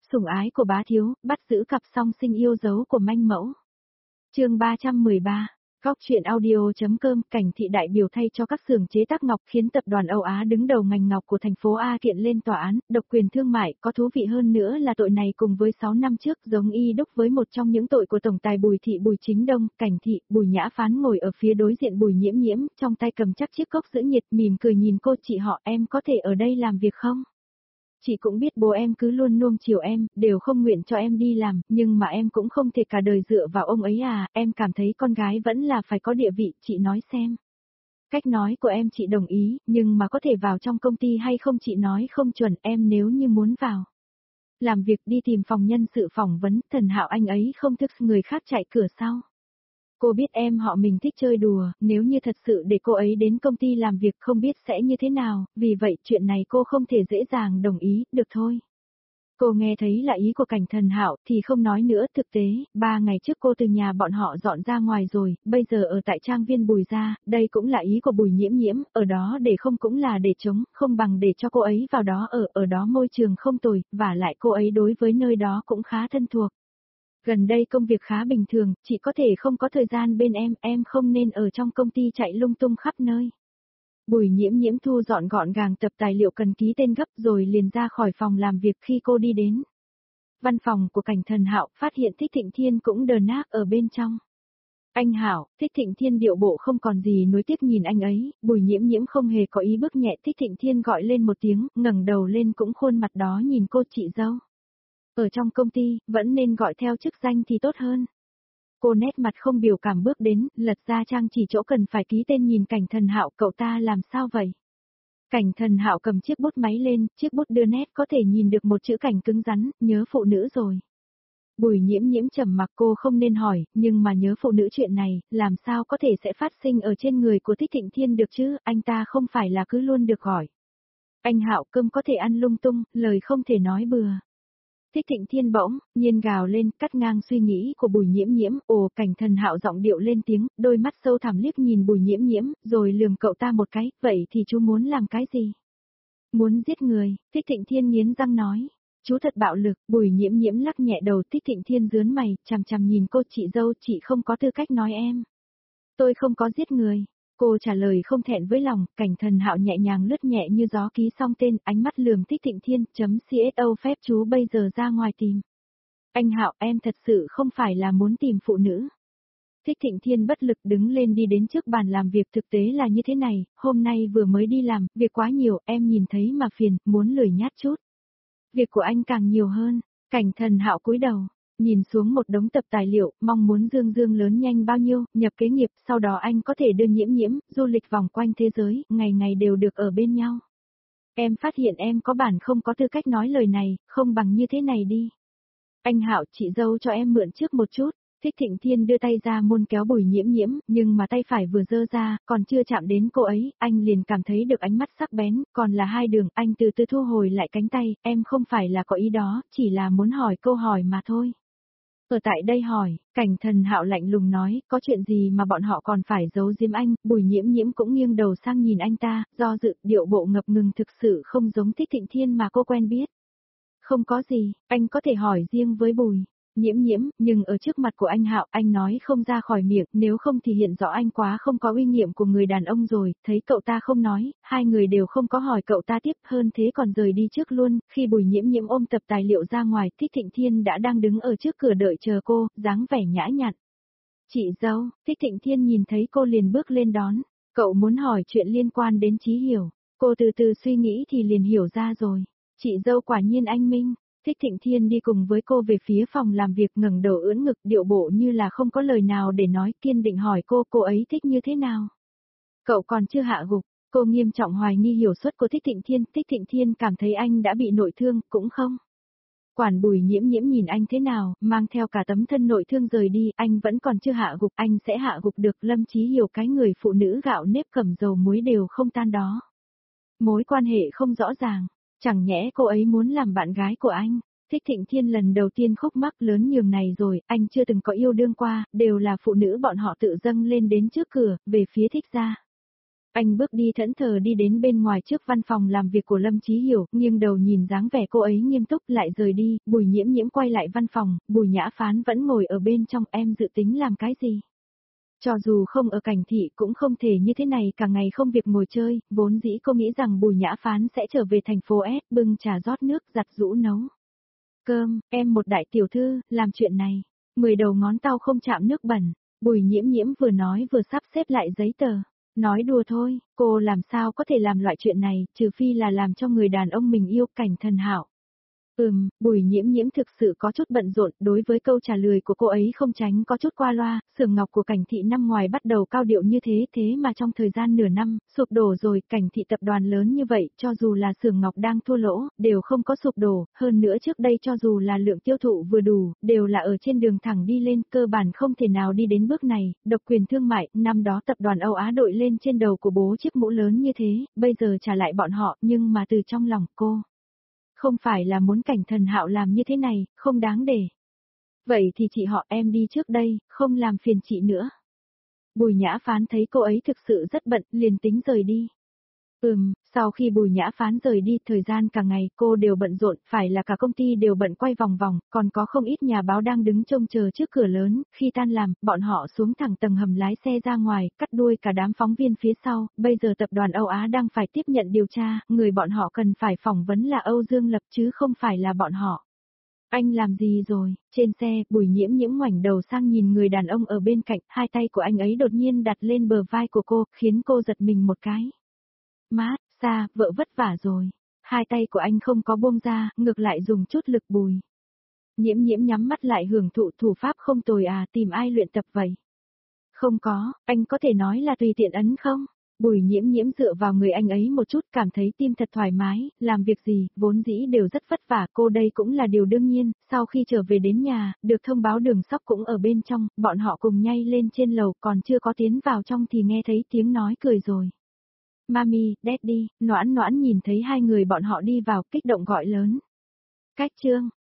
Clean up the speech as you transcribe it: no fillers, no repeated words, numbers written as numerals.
Sủng ái của bá thiếu, bắt giữ cặp song sinh yêu dấu của manh mẫu. Chương 313. Góc truyện audio.com. Cảnh thị đại biểu thay cho các xưởng chế tác ngọc khiến tập đoàn Âu Á đứng đầu ngành ngọc của thành phố A kiện lên tòa án, độc quyền thương mại. Có thú vị hơn nữa là tội này cùng với 6 năm trước giống y đúc với một trong những tội của tổng tài Bùi Thị Bùi Chính Đông. Cảnh thị, Bùi Nhã Phán ngồi ở phía đối diện Bùi Nhiễm Nhiễm, trong tay cầm chắc chiếc cốc giữ nhiệt, mỉm cười nhìn cô. Chị họ, em có thể ở đây làm việc không? Chị cũng biết bố em cứ luôn nuông chiều em, đều không nguyện cho em đi làm, nhưng mà em cũng không thể cả đời dựa vào ông ấy à, em cảm thấy con gái vẫn là phải có địa vị, chị nói xem. Cách nói của em chị đồng ý, nhưng mà có thể vào trong công ty hay không chị nói không chuẩn, em nếu như muốn vào làm việc đi tìm phòng nhân sự phỏng vấn, Thần Hạo anh ấy không thức người khác chạy cửa sau. Cô biết em họ mình thích chơi đùa, nếu như thật sự để cô ấy đến công ty làm việc không biết sẽ như thế nào, vì vậy chuyện này cô không thể dễ dàng đồng ý, được thôi. Cô nghe thấy là ý của Cảnh Thần Hạo thì không nói nữa, thực tế, 3 ngày trước cô từ nhà bọn họ dọn ra ngoài rồi, bây giờ ở tại trang viên Bùi gia, đây cũng là ý của Bùi Nhiễm Nhiễm, ở đó để không cũng là để chống, không bằng để cho cô ấy vào đó ở đó môi trường không tồi, và lại cô ấy đối với nơi đó cũng khá thân thuộc. Gần đây công việc khá bình thường, chị có thể không có thời gian bên em không nên ở trong công ty chạy lung tung khắp nơi. Bùi Nhiễm Nhiễm thu dọn gọn gàng tập tài liệu cần ký tên gấp rồi liền ra khỏi phòng làm việc. Khi cô đi đến văn phòng của Cảnh Thần Hạo, phát hiện Thích Thịnh Thiên cũng đờ nác ở bên trong. Anh Hạo, Thích Thịnh Thiên điệu bộ không còn gì nuối tiếc nhìn anh ấy, Bùi Nhiễm Nhiễm không hề có ý bước nhẹ. Thích Thịnh Thiên gọi lên một tiếng, ngẩng đầu lên cũng khuôn mặt đó nhìn cô. Chị dâu. Ở trong công ty, vẫn nên gọi theo chức danh thì tốt hơn. Cô nét mặt không biểu cảm bước đến, lật ra trang chỉ chỗ cần phải ký tên nhìn Cảnh Thần Hạo, cậu ta làm sao vậy? Cảnh Thần Hạo cầm chiếc bút máy lên, chiếc bút đưa nét có thể nhìn được một chữ cảnh cứng rắn, nhớ phụ nữ rồi. Bùi Nhiễm Nhiễm trầm mặc, cô không nên hỏi, nhưng mà nhớ phụ nữ chuyện này, làm sao có thể sẽ phát sinh ở trên người của Thích Thịnh Thiên được chứ, anh ta không phải là cứ luôn được gọi. Anh Hạo, cơm có thể ăn lung tung, lời không thể nói bừa. Thích Thịnh Thiên bỗng nhiên gào lên, cắt ngang suy nghĩ của Bùi Nhiễm Nhiễm. Ồ, Cảnh Thần Hạo giọng điệu lên tiếng, đôi mắt sâu thẳm liếc nhìn Bùi Nhiễm Nhiễm, rồi lườm cậu ta một cái, vậy thì chú muốn làm cái gì? Muốn giết người, Thích Thịnh Thiên nghiến răng nói. Chú thật bạo lực. Bùi Nhiễm Nhiễm lắc nhẹ đầu. Thích Thịnh Thiên rướn mày, chằm chằm nhìn cô. Chị dâu, chị không có tư cách nói em. Tôi không có giết người. Cô trả lời không thẹn với lòng. Cảnh Thần Hạo nhẹ nhàng lướt nhẹ như gió ký xong tên, ánh mắt lườm Thích Thịnh Thiên, CSO phép chú bây giờ ra ngoài tìm. Anh Hạo, em thật sự không phải là muốn tìm phụ nữ. Thích Thịnh Thiên bất lực đứng lên đi đến trước bàn làm việc. Thực tế là như thế này, hôm nay vừa mới đi làm, việc quá nhiều, em nhìn thấy mà phiền, muốn lười nhát chút. Việc của anh càng nhiều hơn. Cảnh Thần Hạo cúi đầu, nhìn xuống một đống tập tài liệu, mong muốn Dương Dương lớn nhanh bao nhiêu, nhập kế nghiệp, sau đó anh có thể đưa Nhiễm Nhiễm, du lịch vòng quanh thế giới, ngày ngày đều được ở bên nhau. Em phát hiện em có bản không có tư cách nói lời này, không bằng như thế này đi. Anh Hạo, chị dâu cho em mượn trước một chút. Thích Thịnh Thiên đưa tay ra muốn kéo Bùi Nhiễm Nhiễm, nhưng mà tay phải vừa giơ ra, còn chưa chạm đến cô ấy, anh liền cảm thấy được ánh mắt sắc bén, còn là hai đường, anh từ từ thu hồi lại cánh tay, em không phải là có ý đó, chỉ là muốn hỏi câu hỏi mà thôi. Ở tại đây hỏi, Cảnh Thần Hạo lạnh lùng nói, có chuyện gì mà bọn họ còn phải giấu giếm anh? Bùi Nhiễm Nhiễm cũng nghiêng đầu sang nhìn anh ta, do dự, điệu bộ ngập ngừng thực sự không giống Thích Thịnh Thiên mà cô quen biết. Không có gì, anh có thể hỏi riêng với Bùi Nhiễm Nhiễm, nhưng ở trước mặt của anh Hạo, anh nói không ra khỏi miệng, nếu không thì hiện rõ anh quá không có uy nghiệm của người đàn ông rồi. Thấy cậu ta không nói, hai người đều không có hỏi cậu ta tiếp, hơn thế còn rời đi trước luôn. Khi Bùi Nhiễm Nhiễm ôm tập tài liệu ra ngoài, Thích Thịnh Thiên đã đang đứng ở trước cửa đợi chờ cô, dáng vẻ nhã nhặn. Chị dâu. Thích Thịnh Thiên nhìn thấy cô liền bước lên đón. Cậu muốn hỏi chuyện liên quan đến Chí Hiểu. Cô từ từ suy nghĩ thì liền hiểu ra rồi. Chị dâu quả nhiên anh minh. Thích Thịnh Thiên đi cùng với cô về phía phòng làm việc, ngẩng đầu ưỡn ngực, điệu bộ như là không có lời nào để nói, kiên định hỏi cô ấy thích như thế nào. Cậu còn chưa hạ gục. Cô nghiêm trọng hoài nghi hiểu suất của Thích Thịnh Thiên cảm thấy anh đã bị nội thương, cũng không quản Bùi Nhiễm Nhiễm nhìn anh thế nào, mang theo cả tấm thân nội thương rời đi, anh vẫn còn chưa hạ gục, anh sẽ hạ gục được. Lâm Chí Hiểu, cái người phụ nữ gạo nếp cầm dầu muối đều không tan đó. Mối quan hệ không rõ ràng. Chẳng nhẽ cô ấy muốn làm bạn gái của anh? Thích Thịnh Thiên lần đầu tiên khúc mắc lớn nhường này rồi, anh chưa từng có yêu đương qua, đều là phụ nữ bọn họ tự dâng lên đến trước cửa, về phía Thích gia. Anh bước đi thẫn thờ đi đến bên ngoài trước văn phòng làm việc của Lâm Chí Hiểu, nghiêng đầu nhìn dáng vẻ cô ấy nghiêm túc lại rời đi, Bùi Nhiễm Nhiễm quay lại văn phòng, Bùi Nhã Phán vẫn ngồi ở bên trong, em dự tính làm cái gì? Cho dù không ở Cảnh Thị cũng không thể như thế này cả ngày không việc ngồi chơi, vốn dĩ cô nghĩ rằng Bùi Nhã Phán sẽ trở về thành phố S bưng trà rót nước giặt giũ nấu cơm, em một đại tiểu thư, làm chuyện này, 10 đầu ngón tao không chạm nước bẩn, Bùi Nhiễm Nhiễm vừa nói vừa sắp xếp lại giấy tờ. Nói đùa thôi, cô làm sao có thể làm loại chuyện này, trừ phi là làm cho người đàn ông mình yêu Cảnh Thần Hạo. Bùi Nhiễm Nhiễm thực sự có chút bận rộn, đối với câu trả lời của cô ấy không tránh có chút qua loa, xưởng ngọc của Cảnh Thị năm ngoài bắt đầu cao điệu như thế mà trong thời gian nửa năm, sụp đổ rồi, Cảnh Thị tập đoàn lớn như vậy, cho dù là xưởng ngọc đang thua lỗ, đều không có sụp đổ, hơn nữa trước đây cho dù là lượng tiêu thụ vừa đủ, đều là ở trên đường thẳng đi lên, cơ bản không thể nào đi đến bước này, độc quyền thương mại, năm đó tập đoàn Âu Á đội lên trên đầu của bố chiếc mũ lớn như thế, bây giờ trả lại bọn họ, nhưng mà từ trong lòng cô. Không phải là muốn Cảnh Thần Hạo làm như thế này, không đáng để. Vậy thì chị họ em đi trước đây, không làm phiền chị nữa. Bùi Nhã Phán thấy cô ấy thực sự rất bận, liền tính rời đi. Sau khi Bùi Nhã Phán rời đi, thời gian cả ngày cô đều bận rộn, phải là cả công ty đều bận quay vòng vòng, còn có không ít nhà báo đang đứng trông chờ trước cửa lớn, khi tan làm, bọn họ xuống thẳng tầng hầm lái xe ra ngoài, cắt đuôi cả đám phóng viên phía sau, bây giờ tập đoàn Âu Á đang phải tiếp nhận điều tra, người bọn họ cần phải phỏng vấn là Âu Dương Lập chứ không phải là bọn họ. Anh làm gì rồi? Trên xe, Bùi Nhiễm Nhiễm ngoảnh đầu sang nhìn người đàn ông ở bên cạnh, hai tay của anh ấy đột nhiên đặt lên bờ vai của cô, khiến cô giật mình một cái. Má, xa, vợ vất vả rồi. Hai tay của anh không có buông ra, ngược lại dùng chút lực Bùi. Nhiễm Nhiễm nhắm mắt lại hưởng thụ thủ pháp không tồi à, tìm ai luyện tập vậy? Không có, anh có thể nói là tùy tiện ấn không? Bùi Nhiễm Nhiễm dựa vào người anh ấy một chút cảm thấy tim thật thoải mái, làm việc gì, vốn dĩ đều rất vất vả, cô đây cũng là điều đương nhiên, sau khi trở về đến nhà, được thông báo Đường Sóc cũng ở bên trong, bọn họ cùng nhảy lên trên lầu, còn chưa có tiến vào trong thì nghe thấy tiếng nói cười rồi. Mami, Daddy, Noãn Noãn nhìn thấy hai người bọn họ đi vào, kích động gọi lớn. Cách Trương,